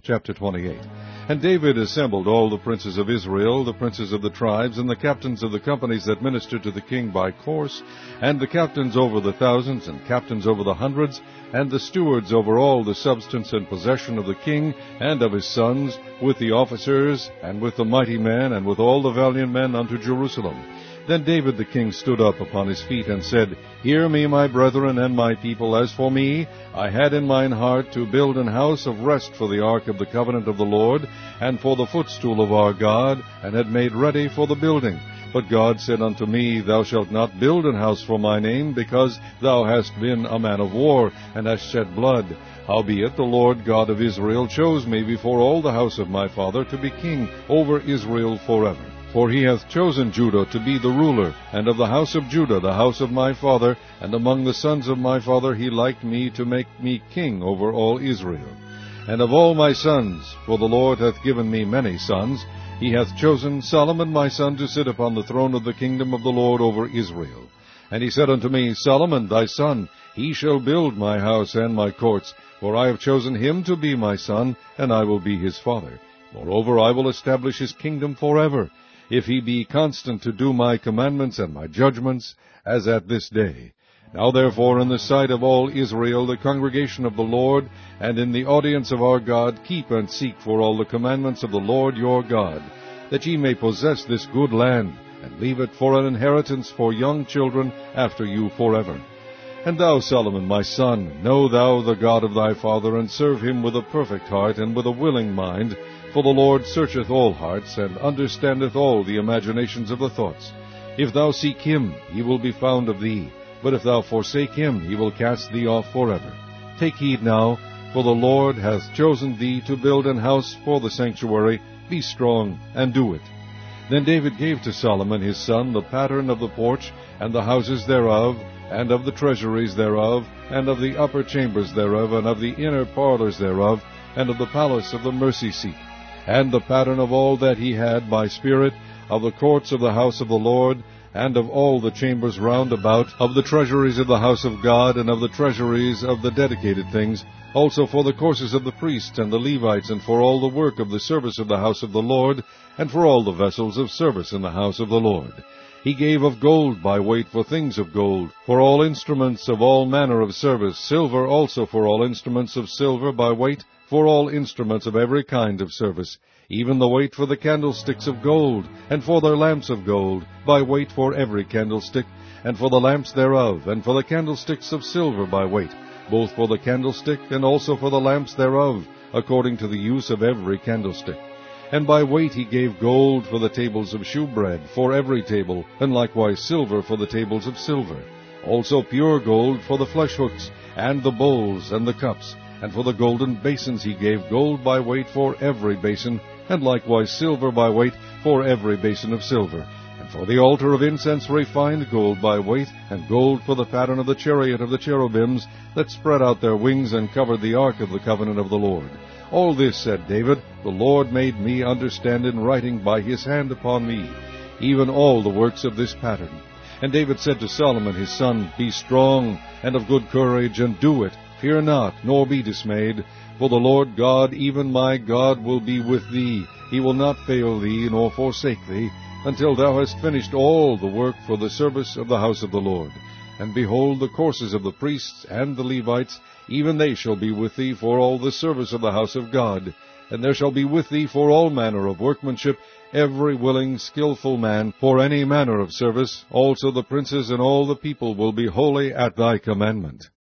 Chapter 28. And David assembled all the princes of Israel, the princes of the tribes, and the captains of the companies that ministered to the king by course, and the captains over the thousands, and captains over the hundreds, and the stewards over all the substance and possession of the king and of his sons, with the officers, and with the mighty men, and with all the valiant men unto Jerusalem. Then David the king stood up upon his feet, and said, Hear me, my brethren and my people. As for me, I had in mine heart to build an house of rest for the ark of the covenant of the Lord, and for the footstool of our God, and had made ready for the building. But God said unto me, Thou shalt not build an house for my name, because thou hast been a man of war, and hast shed blood. Howbeit the Lord God of Israel chose me before all the house of my father to be king over Israel forever. For he hath chosen Judah to be the ruler, and of the house of Judah the house of my father, and among the sons of my father he liked me to make me king over all Israel. And of all my sons, for the Lord hath given me many sons, he hath chosen Solomon my son to sit upon the throne of the kingdom of the Lord over Israel. And he said unto me, Solomon thy son, he shall build my house and my courts, for I have chosen him to be my son, and I will be his father. Moreover, I will establish his kingdom forever, if he be constant to do my commandments and my judgments, as at this day. Now therefore, in the sight of all Israel, the congregation of the Lord, and in the audience of our God, keep and seek for all the commandments of the Lord your God, that ye may possess this good land, and leave it for an inheritance for young children after you forever. And thou, Solomon, my son, know thou the God of thy father, and serve him with a perfect heart and with a willing mind, for the Lord searcheth all hearts, and understandeth all the imaginations of the thoughts. If thou seek him, he will be found of thee, but if thou forsake him, he will cast thee off forever. Take heed now, for the Lord hath chosen thee to build an house for the sanctuary. Be strong, and do it. Then David gave to Solomon his son the pattern of the porch, and the houses thereof, and of the treasuries thereof, and of the upper chambers thereof, and of the inner parlors thereof, and of the palace of the mercy seat, and the pattern of all that he had by spirit, of the courts of the house of the Lord, and of all the chambers round about, of the treasuries of the house of God, and of the treasuries of the dedicated things, also for the courses of the priests and the Levites, and for all the work of the service of the house of the Lord, and for all the vessels of service in the house of the Lord. He gave of gold by weight for things of gold, for all instruments of all manner of service, silver also for all instruments of silver by weight, for all instruments of every kind of service, even the weight for the candlesticks of gold, and for their lamps of gold, by weight for every candlestick, and for the lamps thereof, and for the candlesticks of silver by weight, both for the candlestick and also for the lamps thereof, according to the use of every candlestick. And by weight he gave gold for the tables of shewbread, for every table, and likewise silver for the tables of silver. Also pure gold for the fleshhooks, and the bowls, and the cups. And for the golden basins he gave gold by weight for every basin, and likewise silver by weight for every basin of silver. And for the altar of incense refined gold by weight, and gold for the pattern of the chariot of the cherubims, that spread out their wings and covered the ark of the covenant of the Lord. All this, said David, the Lord made me understand in writing by his hand upon me, even all the works of this pattern. And David said to Solomon his son, Be strong, and of good courage, and do it. Fear not, nor be dismayed, for the Lord God, even my God, will be with thee. He will not fail thee, nor forsake thee, until thou hast finished all the work for the service of the house of the Lord. And behold, the courses of the priests and the Levites, even they shall be with thee for all the service of the house of God. And there shall be with thee for all manner of workmanship, every willing, skillful man, for any manner of service. Also the princes and all the people will be holy at thy commandment.